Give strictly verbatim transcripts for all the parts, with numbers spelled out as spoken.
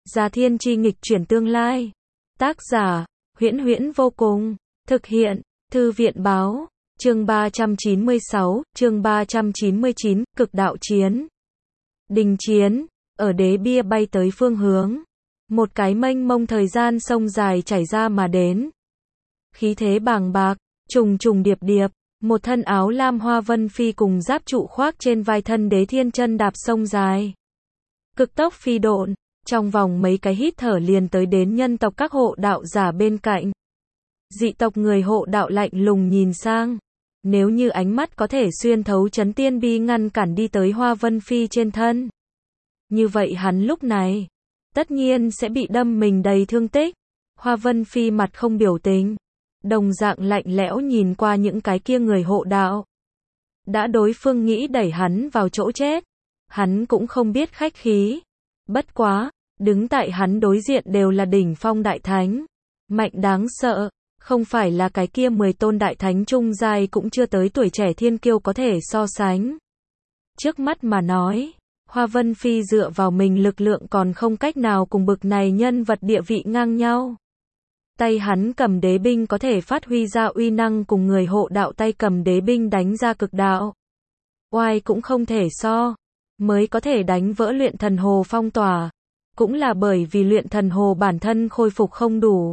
Già thiên chi nghịch chuyển tương lai. Tác giả, Huyễn Huyễn vô cùng. Thực hiện, Thư viện báo. Chương ba trăm chín mươi sáu, chương ba trăm chín mươi chín, cực đạo chiến. Đình chiến, ở đế bia bay tới phương hướng. Một cái mênh mông thời gian sông dài chảy ra mà đến. Khí thế bàng bạc, trùng trùng điệp điệp, một thân áo lam Hoa Vân Phi cùng giáp trụ khoác trên vai thân đế thiên chân đạp sông dài. Cực tốc phi độn, trong vòng mấy cái hít thở liền tới đến nhân tộc các hộ đạo giả bên cạnh. Dị tộc người hộ đạo lạnh lùng nhìn sang. Nếu như ánh mắt có thể xuyên thấu chấn tiên bi ngăn cản đi tới Hoa Vân Phi trên thân. Như vậy hắn lúc này, tất nhiên sẽ bị đâm mình đầy thương tích. Hoa Vân Phi mặt không biểu tình, đồng dạng lạnh lẽo nhìn qua những cái kia người hộ đạo. Đã đối phương nghĩ đẩy hắn vào chỗ chết, hắn cũng không biết khách khí. Bất quá, đứng tại hắn đối diện đều là đỉnh phong đại thánh, mạnh đáng sợ, không phải là cái kia mười tôn đại thánh trung giai cũng chưa tới tuổi trẻ thiên kiêu có thể so sánh. Trước mắt mà nói, Hoa Vân Phi dựa vào mình lực lượng còn không cách nào cùng bực này nhân vật địa vị ngang nhau. Tay hắn cầm đế binh có thể phát huy ra uy năng cùng người hộ đạo tay cầm đế binh đánh ra cực đạo. Oai cũng không thể so, mới có thể đánh vỡ luyện thần hồ phong tỏa. Cũng là bởi vì luyện thần hồ bản thân khôi phục không đủ.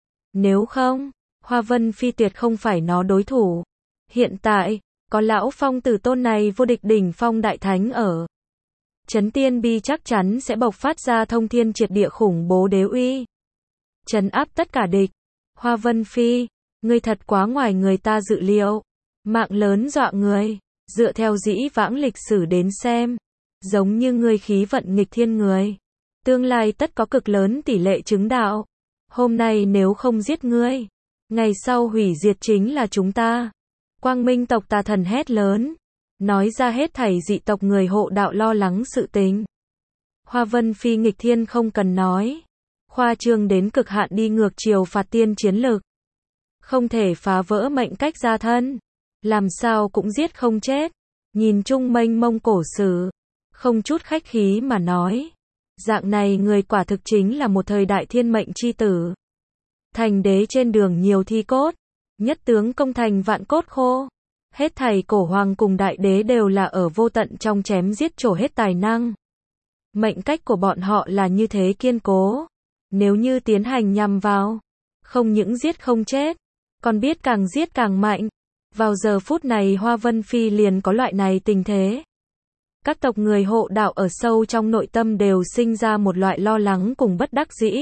Nếu không, Hoa Vân Phi tuyệt không phải nó đối thủ. Hiện tại, có lão phong tử tôn này vô địch đỉnh phong đại thánh ở. Chấn tiên bi chắc chắn sẽ bộc phát ra thông thiên triệt địa khủng bố đế uy. Trấn áp tất cả địch. Hoa Vân Phi, ngươi thật quá ngoài người ta dự liệu. Mạng lớn dọa người, dựa theo dĩ vãng lịch sử đến xem. Giống như ngươi khí vận nghịch thiên người. Tương lai tất có cực lớn tỷ lệ chứng đạo. Hôm nay nếu không giết ngươi, ngày sau hủy diệt chính là chúng ta. Quang Minh tộc tà thần hét lớn, nói ra hết thảy dị tộc người hộ đạo lo lắng sự tình. Hoa Vân Phi nghịch thiên không cần nói, khoa trương đến cực hạn đi ngược chiều phạt tiên chiến lực. Không thể phá vỡ mệnh cách gia thân, làm sao cũng giết không chết. Nhìn chung mênh mông cổ sử, không chút khách khí mà nói. Dạng này người quả thực chính là một thời đại thiên mệnh chi tử. Thành đế trên đường nhiều thi cốt, nhất tướng công thành vạn cốt khô. Hết thảy cổ hoàng cùng đại đế đều là ở vô tận trong chém giết trổ hết tài năng. Mệnh cách của bọn họ là như thế kiên cố. Nếu như tiến hành nhằm vào, không những giết không chết, còn biết càng giết càng mạnh. Vào giờ phút này Hoa Vân Phi liền có loại này tình thế. Các tộc người hộ đạo ở sâu trong nội tâm đều sinh ra một loại lo lắng cùng bất đắc dĩ.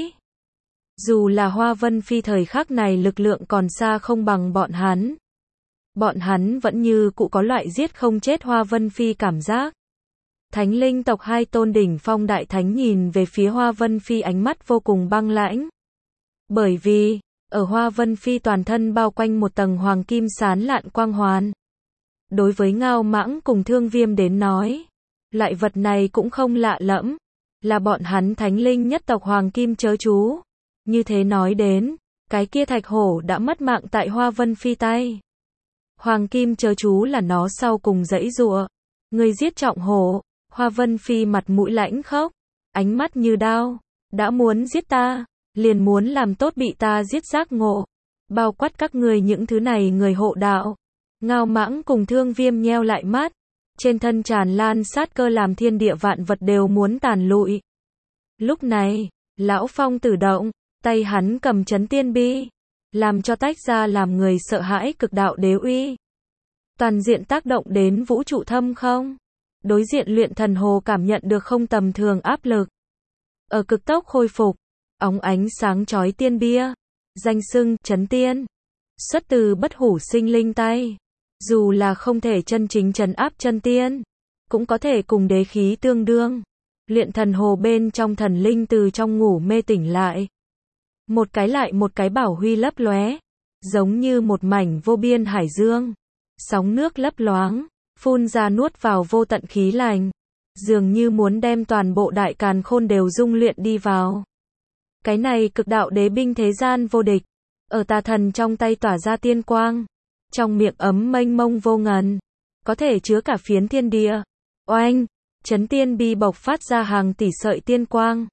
Dù là Hoa Vân Phi thời khắc này lực lượng còn xa không bằng bọn hắn. Bọn hắn vẫn như cũ có loại giết không chết Hoa Vân Phi cảm giác. Thánh linh tộc hai tôn đỉnh phong đại thánh nhìn về phía Hoa Vân Phi ánh mắt vô cùng băng lãnh. Bởi vì, ở Hoa Vân Phi toàn thân bao quanh một tầng hoàng kim sán lạn quang hoàn. Đối với Ngao Mãng cùng Thương Viêm đến nói, loại vật này cũng không lạ lẫm, là bọn hắn thánh linh nhất tộc hoàng kim chớ chú. Như thế nói đến, cái kia thạch hổ đã mất mạng tại Hoa Vân Phi tay. Hoàng kim chớ chú là nó sau cùng dãy dụa. Người giết trọng hổ. Hoa Vân Phi mặt mũi lãnh khốc, ánh mắt như đao, đã muốn giết ta, liền muốn làm tốt bị ta giết giác ngộ. Bao quát các người những thứ này người hộ đạo. Ngao Mãng cùng Thương Viêm nheo lại mắt, trên thân tràn lan sát cơ làm thiên địa vạn vật đều muốn tàn lụi. Lúc này, lão phong tử động, tay hắn cầm chấn tiên bi, làm cho tách ra làm người sợ hãi cực đạo đế uy. Toàn diện tác động đến vũ trụ thâm không. Đối diện luyện thần hồ cảm nhận được không tầm thường áp lực. Ở cực tốc khôi phục, óng ánh sáng chói tiên bia, danh xưng chấn tiên, xuất từ bất hủ sinh linh tay. Dù là không thể chân chính trấn áp chân tiên, cũng có thể cùng đế khí tương đương. Luyện thần hồ bên trong thần linh từ trong ngủ mê tỉnh lại. Một cái lại một cái bảo huy lấp lóe, giống như một mảnh vô biên hải dương. Sóng nước lấp loáng, phun ra nuốt vào vô tận khí lành. Dường như muốn đem toàn bộ đại càn khôn đều dung luyện đi vào. Cái này cực đạo đế binh thế gian vô địch. Ở tà thần trong tay tỏa ra tiên quang. Trong miệng ấm mênh mông vô ngần, có thể chứa cả phiến thiên địa. Oanh, chấn tiên bi bộc phát ra hàng tỷ sợi tiên quang.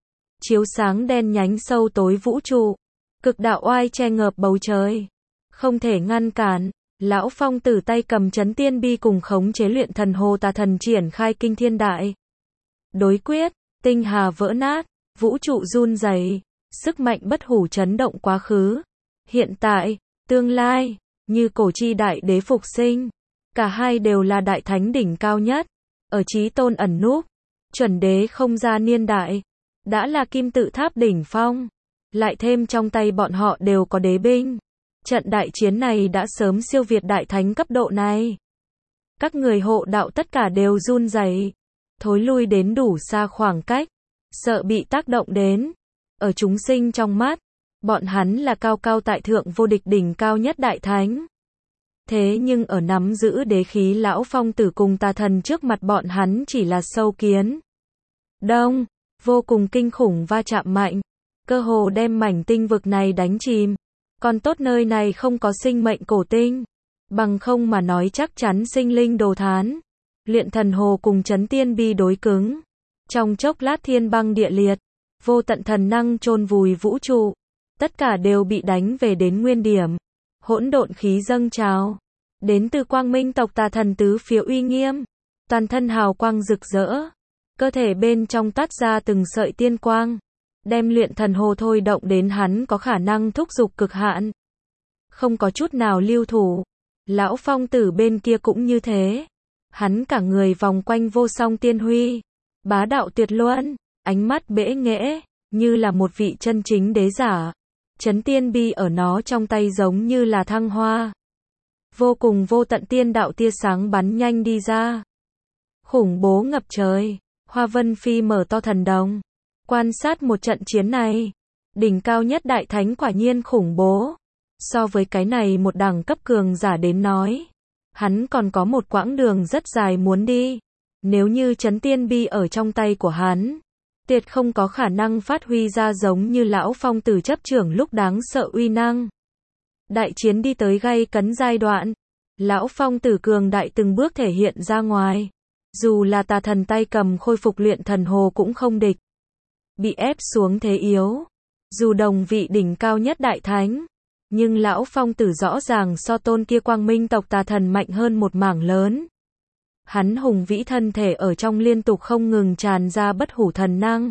chiếu sáng đen nhánh sâu tối vũ trụ. Cực đạo oai che ngợp bầu trời. Không thể ngăn cản. Lão Phong Tử tay cầm chấn tiên bi cùng khống chế luyện thần hồ tà thần triển khai kinh thiên đại đối quyết, tinh hà vỡ nát, vũ trụ run rẩy, sức mạnh bất hủ chấn động quá khứ, hiện tại, tương lai, như cổ chi đại đế phục sinh. Cả hai đều là đại thánh đỉnh cao nhất, ở chí tôn ẩn núp, chuẩn đế không ra niên đại, đã là kim tự tháp đỉnh phong, lại thêm trong tay bọn họ đều có đế binh. Trận đại chiến này đã sớm siêu việt đại thánh cấp độ này. Các người hộ đạo tất cả đều run rẩy, thối lui đến đủ xa khoảng cách, sợ bị tác động đến. Ở chúng sinh trong mắt, bọn hắn là cao cao tại thượng vô địch đỉnh cao nhất đại thánh. Thế nhưng ở nắm giữ đế khí Lão Phong Tử cùng tà thần trước mặt bọn hắn chỉ là sâu kiến. Đông, vô cùng kinh khủng va chạm mạnh, cơ hồ đem mảnh tinh vực này đánh chìm. Còn tốt nơi này không có sinh mệnh cổ tinh, bằng không mà nói chắc chắn sinh linh đồ thán. Luyện thần hồ cùng chấn tiên bi đối cứng. Trong chốc lát thiên băng địa liệt, vô tận thần năng chôn vùi vũ trụ. Tất cả đều bị đánh về đến nguyên điểm. Hỗn độn khí dâng trào. Đến từ quang minh tộc tà thần tứ phía uy nghiêm. Toàn thân hào quang rực rỡ. Cơ thể bên trong toát ra từng sợi tiên quang. Đem luyện thần hồ thôi động đến hắn có khả năng thúc giục cực hạn. Không có chút nào lưu thủ. Lão Phong Tử bên kia cũng như thế. Hắn cả người vòng quanh vô song tiên huy. Bá đạo tuyệt luân, ánh mắt bẽ nghễ, như là một vị chân chính đế giả. Chấn tiên bi ở nó trong tay giống như là thăng hoa. Vô cùng vô tận tiên đạo tia sáng bắn nhanh đi ra. Khủng bố ngập trời. Hoa Vân Phi mở to thần đồng. Quan sát một trận chiến này, đỉnh cao nhất đại thánh quả nhiên khủng bố. So với cái này một đẳng cấp cường giả đến nói, hắn còn có một quãng đường rất dài muốn đi. Nếu như chấn tiên bi ở trong tay của hắn, tuyệt không có khả năng phát huy ra giống như Lão Phong Tử chấp trưởng lúc đáng sợ uy năng. Đại chiến đi tới gay cấn giai đoạn, Lão Phong Tử cường đại từng bước thể hiện ra ngoài. Dù là tà thần tay cầm khôi phục luyện thần hồ cũng không địch. Bị ép xuống thế yếu. Dù đồng vị đỉnh cao nhất đại thánh, nhưng Lão Phong Tử rõ ràng so tôn kia quang minh tộc tà thần mạnh hơn một mảng lớn. Hắn hùng vĩ thân thể ở trong liên tục không ngừng tràn ra bất hủ thần năng.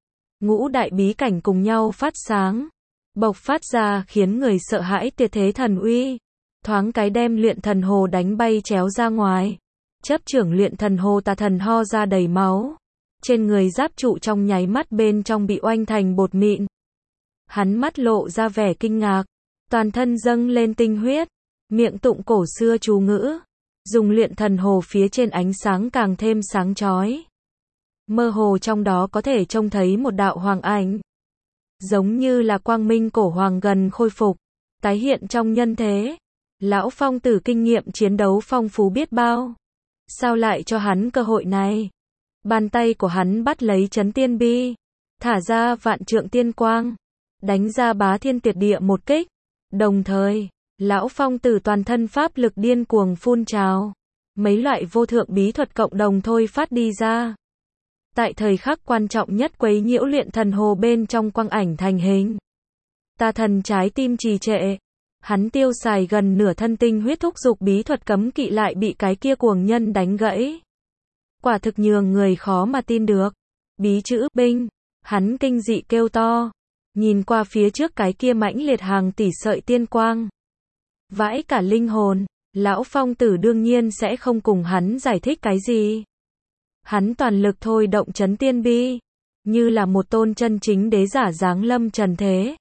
Ngũ đại bí cảnh cùng nhau phát sáng, bộc phát ra khiến người sợ hãi tuyệt thế thần uy. Thoáng cái đem luyện thần hồ đánh bay chéo ra ngoài. Chấp trưởng luyện thần hồ tà thần ho ra đầy máu. Trên người giáp trụ trong nháy mắt bên trong bị oanh thành bột mịn. Hắn mắt lộ ra vẻ kinh ngạc, toàn thân dâng lên tinh huyết, miệng tụng cổ xưa chú ngữ, dùng luyện thần hồ phía trên ánh sáng càng thêm sáng chói. Mơ hồ trong đó có thể trông thấy một đạo hoàng ảnh, giống như là quang minh cổ hoàng gần khôi phục, tái hiện trong nhân thế. Lão Phong Tử kinh nghiệm chiến đấu phong phú biết bao, sao lại cho hắn cơ hội này? Bàn tay của hắn bắt lấy chấn tiên bi, thả ra vạn trượng tiên quang, đánh ra bá thiên tuyệt địa một kích. Đồng thời, Lão Phong Tử toàn thân pháp lực điên cuồng phun trào, mấy loại vô thượng bí thuật cộng đồng thôi phát đi ra. Tại thời khắc quan trọng nhất quấy nhiễu luyện thần hồ bên trong quang ảnh thành hình. Tà thần trái tim trì trệ, hắn tiêu xài gần nửa thân tinh huyết thúc dục bí thuật cấm kỵ lại bị cái kia cuồng nhân đánh gãy. Quả thực nhường người khó mà tin được. Bí chữ binh, hắn kinh dị kêu to, nhìn qua phía trước cái kia mãnh liệt hàng tỷ sợi tiên quang. Vãi cả linh hồn, Lão Phong Tử đương nhiên sẽ không cùng hắn giải thích cái gì. Hắn toàn lực thôi động chấn tiên bi, như là một tôn chân chính đế giả giáng lâm trần thế.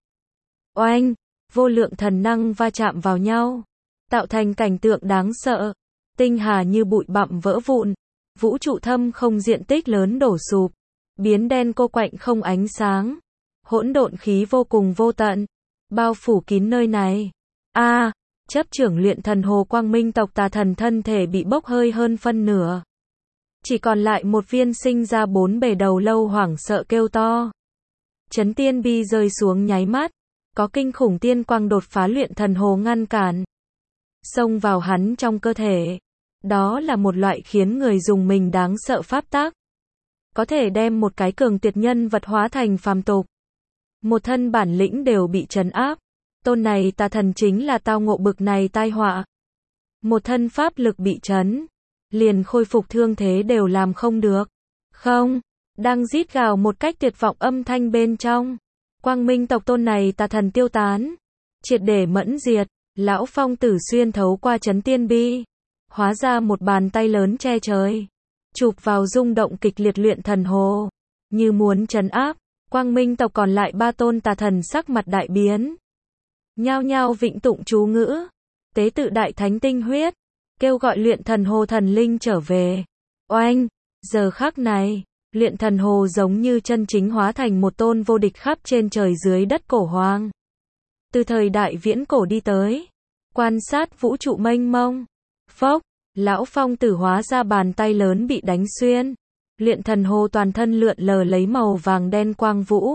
Oanh, vô lượng thần năng va chạm vào nhau, tạo thành cảnh tượng đáng sợ. Tinh hà như bụi bặm vỡ vụn, vũ trụ thâm không diện tích lớn đổ sụp, biến đen cô quạnh không ánh sáng. Hỗn độn khí vô cùng vô tận, bao phủ kín nơi này. A, à, chấp trưởng luyện thần hồ quang minh tộc tà thần thân thể bị bốc hơi hơn phân nửa. Chỉ còn lại một viên sinh ra bốn bề đầu lâu hoảng sợ kêu to. Chấn tiên bi rơi xuống nháy mắt, có kinh khủng tiên quang đột phá luyện thần hồ ngăn cản, xông vào hắn trong cơ thể. Đó là một loại khiến người dùng mình đáng sợ pháp tắc. có thể đem một cái cường tuyệt nhân vật hóa thành phàm tục. Một thân bản lĩnh đều bị trấn áp. Tôn này tà thần chính là tao ngộ bực này tai họa. Một thân pháp lực bị trấn, liền khôi phục thương thế đều làm không được. Không, đang rít gào một cách tuyệt vọng âm thanh bên trong. Quang Minh tộc tôn này tà thần tiêu tán, triệt để mẫn diệt. Lão Phong Tử xuyên thấu qua chấn tiên bi, hóa ra một bàn tay lớn che trời, chụp vào rung động kịch liệt luyện thần hồ, như muốn trấn áp. Quang Minh tộc còn lại ba tôn tà thần sắc mặt đại biến, nhao nhao vịnh tụng chú ngữ, tế tự đại thánh tinh huyết, kêu gọi luyện thần hồ thần linh trở về. Oanh, giờ khắc này, luyện thần hồ giống như chân chính hóa thành một tôn vô địch khắp trên trời dưới đất cổ hoàng. Từ thời đại viễn cổ đi tới, quan sát vũ trụ mênh mông. Phốc, lão Phong Tử hóa ra bàn tay lớn bị đánh xuyên. Luyện thần hồ toàn thân lượn lờ lấy màu vàng đen quang vũ.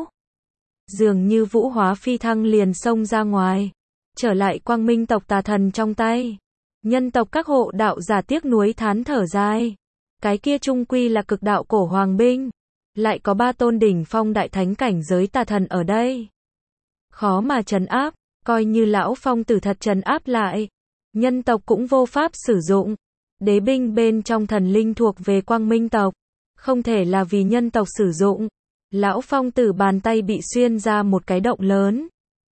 Dường như vũ hóa phi thăng liền xông ra ngoài, trở lại Quang Minh tộc tà thần trong tay. Nhân tộc các hộ đạo giả tiếc nuối thán thở dài. Cái kia chung quy là cực đạo cổ hoàng binh, lại có ba tôn đỉnh phong đại thánh cảnh giới tà thần ở đây. Khó mà trấn áp, coi như lão Phong Tử thật trấn áp lại, nhân tộc cũng vô pháp sử dụng. Đế binh bên trong thần linh thuộc về Quang Minh tộc, không thể là vì nhân tộc sử dụng. Lão Phong Tử bàn tay bị xuyên ra một cái động lớn,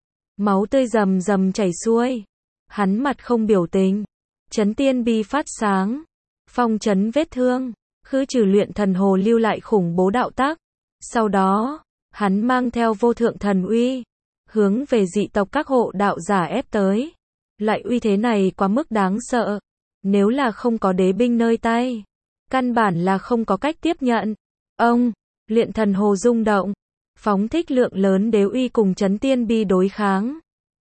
máu tươi rầm rầm chảy xuôi. Hắn mặt không biểu tình, chấn tiên bi phát sáng, phong chấn vết thương, khứ trừ luyện thần hồ lưu lại khủng bố đạo tác. Sau đó, hắn mang theo vô thượng thần uy, hướng về dị tộc các hộ đạo giả ép tới. Loại uy thế này quá mức đáng sợ, nếu là không có đế binh nơi tay, căn bản là không có cách tiếp nhận. Ông, luyện thần hồ rung động, phóng thích lượng lớn đế uy cùng chấn tiên bi đối kháng.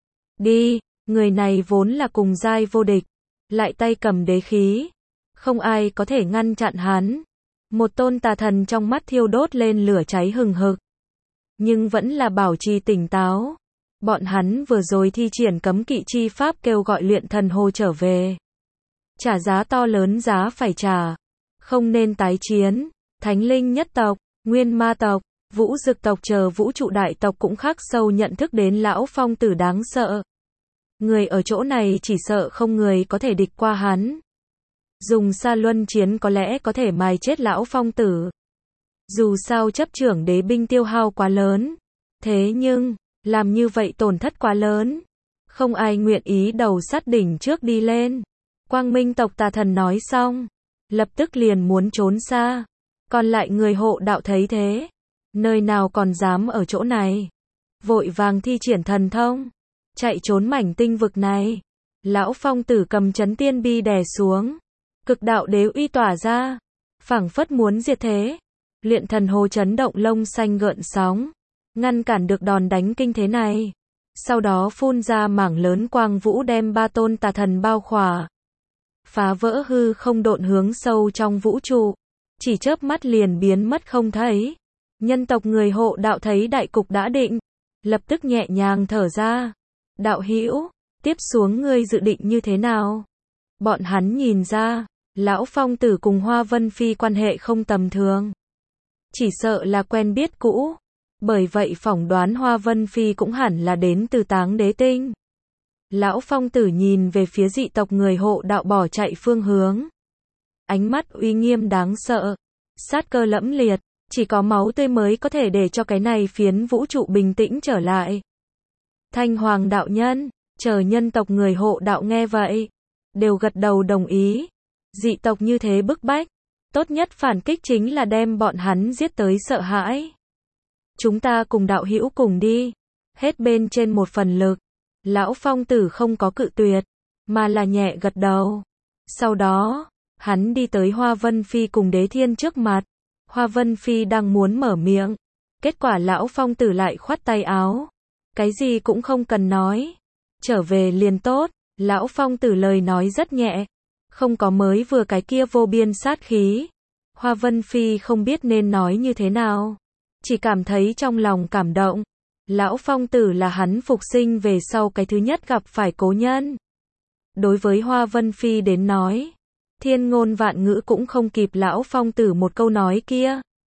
Đi, người này vốn là cùng giai vô địch, lại tay cầm đế khí, không ai có thể ngăn chặn hắn. Một tôn tà thần trong mắt thiêu đốt lên lửa cháy hừng hực, nhưng vẫn là bảo trì tỉnh táo. Bọn hắn vừa rồi thi triển cấm kỵ chi pháp kêu gọi luyện thần hồ trở về, trả giá to lớn giá phải trả, không nên tái chiến. Thánh linh nhất tộc, nguyên ma tộc, vũ dực tộc chờ vũ trụ đại tộc cũng khắc sâu nhận thức đến lão Phong Tử đáng sợ. Người ở chỗ này chỉ sợ không người có thể địch qua hắn. Dùng sa luân chiến có lẽ có thể mài chết lão Phong Tử. Dù sao chấp trưởng đế binh tiêu hao quá lớn, thế nhưng làm như vậy tổn thất quá lớn, không ai nguyện ý đầu sát đỉnh trước đi lên. Quang Minh tộc tà thần nói xong, lập tức liền muốn trốn xa. Còn lại người hộ đạo thấy thế, nơi nào còn dám ở chỗ này, vội vàng thi triển thần thông, chạy trốn mảnh tinh vực này. Lão Phong Tử cầm chấn tiên bi đè xuống, cực đạo đế uy tỏa ra, phảng phất muốn diệt thế. Luyện thần hồ chấn động lông xanh gợn sóng, ngăn cản được đòn đánh kinh thế này. Sau đó phun ra mảng lớn quang vũ đem ba tôn tà thần bao khỏa, phá vỡ hư không độn hướng sâu trong vũ trụ, chỉ chớp mắt liền biến mất không thấy. Nhân tộc người hộ đạo thấy đại cục đã định, lập tức nhẹ nhàng thở ra. Đạo hữu, tiếp xuống ngươi dự định như thế nào? Bọn hắn nhìn ra, lão Phong Tử cùng Hoa Vân Phi quan hệ không tầm thường, chỉ sợ là quen biết cũ, bởi vậy phỏng đoán Hoa Vân Phi cũng hẳn là đến từ Táng Đế Tinh. Lão Phong Tử nhìn về phía dị tộc người hộ đạo bỏ chạy phương hướng, ánh mắt uy nghiêm đáng sợ, sát cơ lẫm liệt, chỉ có máu tươi mới có thể để cho cái này phiến vũ trụ bình tĩnh trở lại. Thanh Hoàng đạo nhân, chờ nhân tộc người hộ đạo nghe vậy, đều gật đầu đồng ý. Dị tộc như thế bức bách, tốt nhất phản kích chính là đem bọn hắn giết tới sợ hãi. Chúng ta cùng đạo hữu cùng đi, hết bên trên một phần lực. Lão Phong Tử không có cự tuyệt, mà là nhẹ gật đầu. Sau đó, hắn đi tới Hoa Vân Phi cùng Đế Thiên trước mặt. Hoa Vân Phi đang muốn mở miệng, kết quả lão Phong Tử lại khoát tay áo, cái gì cũng không cần nói, trở về liền tốt. Lão Phong Tử lời nói rất nhẹ, không có mới vừa cái kia vô biên sát khí. Hoa Vân Phi không biết nên nói như thế nào, chỉ cảm thấy trong lòng cảm động. Lão Phong Tử là hắn phục sinh về sau cái thứ nhất gặp phải cố nhân. Đối với Hoa Vân Phi đến nói, thiên ngôn vạn ngữ cũng không kịp lão Phong Tử một câu nói kia.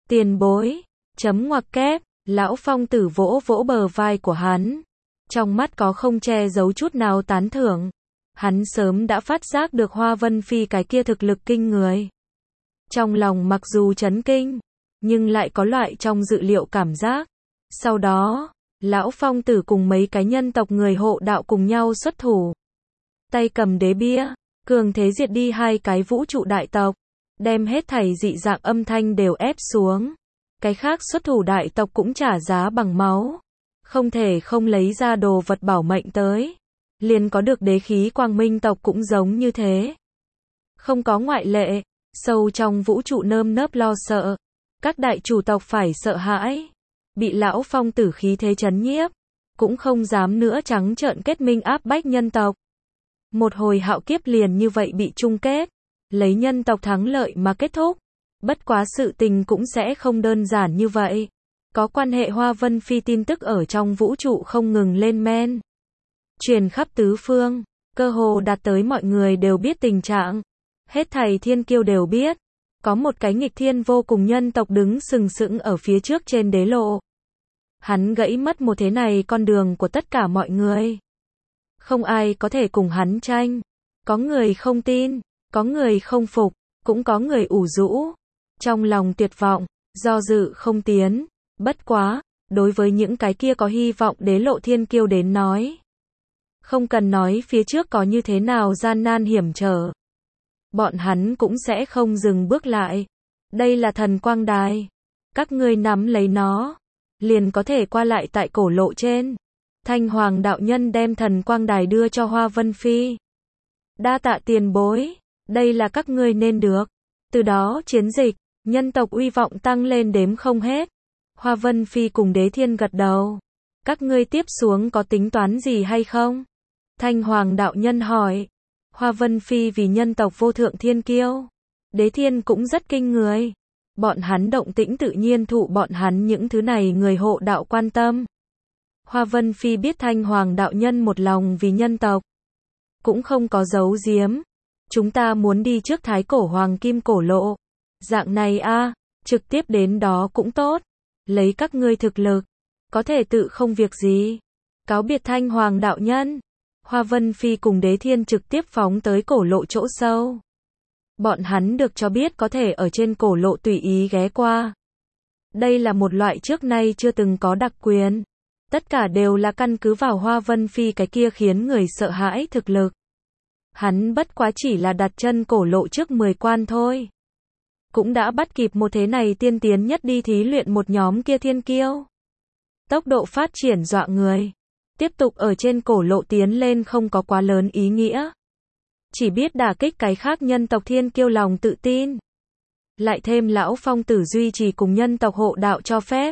Tiền bối, chấm ngoặc kép, lão phong tử vỗ vỗ bờ vai của hắn. Trong mắt có không che giấu chút nào tán thưởng. Hắn sớm đã phát giác được Hoa Vân Phi cái kia thực lực kinh người. Trong lòng mặc dù chấn kinh, nhưng lại có loại trong dự liệu cảm giác. Sau đó, lão phong tử cùng mấy cái nhân tộc người hộ đạo cùng nhau xuất thủ. Tay cầm đế bia, cường thế diệt đi hai cái vũ trụ đại tộc, đem hết thảy dị dạng âm thanh đều ép xuống. Cái khác xuất thủ đại tộc cũng trả giá bằng máu. Không thể không lấy ra đồ vật bảo mệnh tới. Liền có được đế khí quang minh tộc cũng giống như thế. Không có ngoại lệ, sâu trong vũ trụ nơm nớp lo sợ. Các đại chủ tộc phải sợ hãi. Bị lão phong tử khí thế chấn nhiếp. Cũng không dám nữa trắng trợn kết minh áp bách nhân tộc. Một hồi hạo kiếp liền như vậy bị chung kết. Lấy nhân tộc thắng lợi mà kết thúc. Bất quá sự tình cũng sẽ không đơn giản như vậy. Có quan hệ Hoa Vân Phi tin tức ở trong vũ trụ không ngừng lên men. Truyền khắp tứ phương, cơ hồ đạt tới mọi người đều biết tình trạng. Hết thảy thiên kiêu đều biết. Có một cái nghịch thiên vô cùng nhân tộc đứng sừng sững ở phía trước trên đế lộ. Hắn gãy mất một thế này con đường của tất cả mọi người. Không ai có thể cùng hắn tranh. Có người không tin, có người không phục, cũng có người ủ rũ. Trong lòng tuyệt vọng, do dự không tiến. Bất quá, đối với những cái kia có hy vọng đế lộ thiên kiêu đến nói. Không cần nói phía trước có như thế nào gian nan hiểm trở. Bọn hắn cũng sẽ không dừng bước lại. Đây là thần quang đài. Các ngươi nắm lấy nó. Liền có thể qua lại tại cổ lộ trên. Thanh Hoàng đạo nhân đem thần quang đài đưa cho Hoa Vân Phi. Đa tạ tiền bối. Đây là các ngươi nên được. Từ đó chiến dịch, nhân tộc uy vọng tăng lên đếm không hết. Hoa Vân Phi cùng Đế Thiên gật đầu. Các ngươi tiếp xuống có tính toán gì hay không? Thanh Hoàng đạo nhân hỏi. Hoa Vân Phi vì nhân tộc vô thượng thiên kiêu. Đế Thiên cũng rất kinh người. Bọn hắn động tĩnh tự nhiên thụ bọn hắn những thứ này người hộ đạo quan tâm. Hoa Vân Phi biết Thanh Hoàng đạo nhân một lòng vì nhân tộc. Cũng không có giấu giếm. Chúng ta muốn đi trước thái cổ hoàng kim cổ lộ. Dạng này a, trực tiếp đến đó cũng tốt. Lấy các ngươi thực lực, có thể tự không việc gì. Cáo biệt Thanh Hoàng đạo nhân. Hoa Vân Phi cùng Đế Thiên trực tiếp phóng tới cổ lộ chỗ sâu. Bọn hắn được cho biết có thể ở trên cổ lộ tùy ý ghé qua. Đây là một loại trước nay chưa từng có đặc quyền. Tất cả đều là căn cứ vào Hoa Vân Phi cái kia khiến người sợ hãi thực lực. Hắn bất quá chỉ là đặt chân cổ lộ trước mười quan thôi. Cũng đã bắt kịp một thế này tiên tiến nhất đi thí luyện một nhóm kia thiên kiêu. Tốc độ phát triển dọa người. Tiếp tục ở trên cổ lộ tiến lên không có quá lớn ý nghĩa. Chỉ biết đả kích cái khác nhân tộc thiên kiêu lòng tự tin. Lại thêm lão phong tử duy trì cùng nhân tộc hộ đạo cho phép.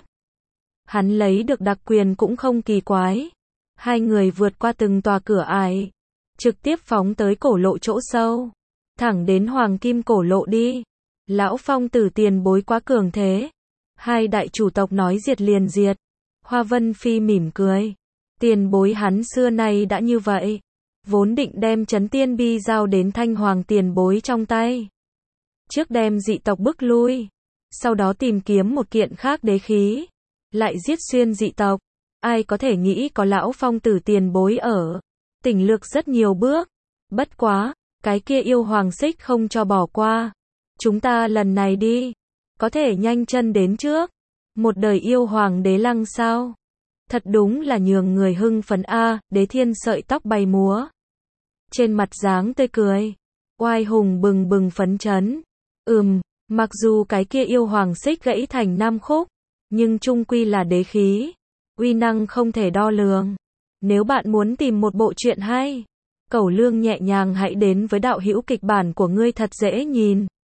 Hắn lấy được đặc quyền cũng không kỳ quái. Hai người vượt qua từng tòa cửa ải. Trực tiếp phóng tới cổ lộ chỗ sâu. Thẳng đến hoàng kim cổ lộ đi. Lão phong tử tiền bối quá cường thế. Hai đại chủ tộc nói diệt liền diệt. Hoa Vân Phi mỉm cười. Tiền bối hắn xưa nay đã như vậy. Vốn định đem chấn tiên bi giao đến Thanh Hoàng tiền bối trong tay. Trước đem dị tộc bức lui. Sau đó tìm kiếm một kiện khác đế khí. Lại giết xuyên dị tộc. Ai có thể nghĩ có lão phong tử tiền bối ở. Tỉnh lược rất nhiều bước. Bất quá, cái kia yêu hoàng xích không cho bỏ qua. Chúng ta lần này đi. Có thể nhanh chân đến trước. Một đời yêu hoàng đế lăng sao. Thật đúng là nhường người hưng phấn a. Đế Thiên sợi tóc bay múa. Trên mặt dáng tươi cười. Oai hùng bừng bừng phấn chấn. Ừm, mặc dù cái kia yêu hoàng xích gãy thành năm khúc. Nhưng chung quy là đế khí. Uy năng không thể đo lường. Nếu bạn muốn tìm một bộ truyện hay, Cẩu Lương nhẹ nhàng hãy đến với đạo hữu kịch bản của ngươi thật dễ nhìn.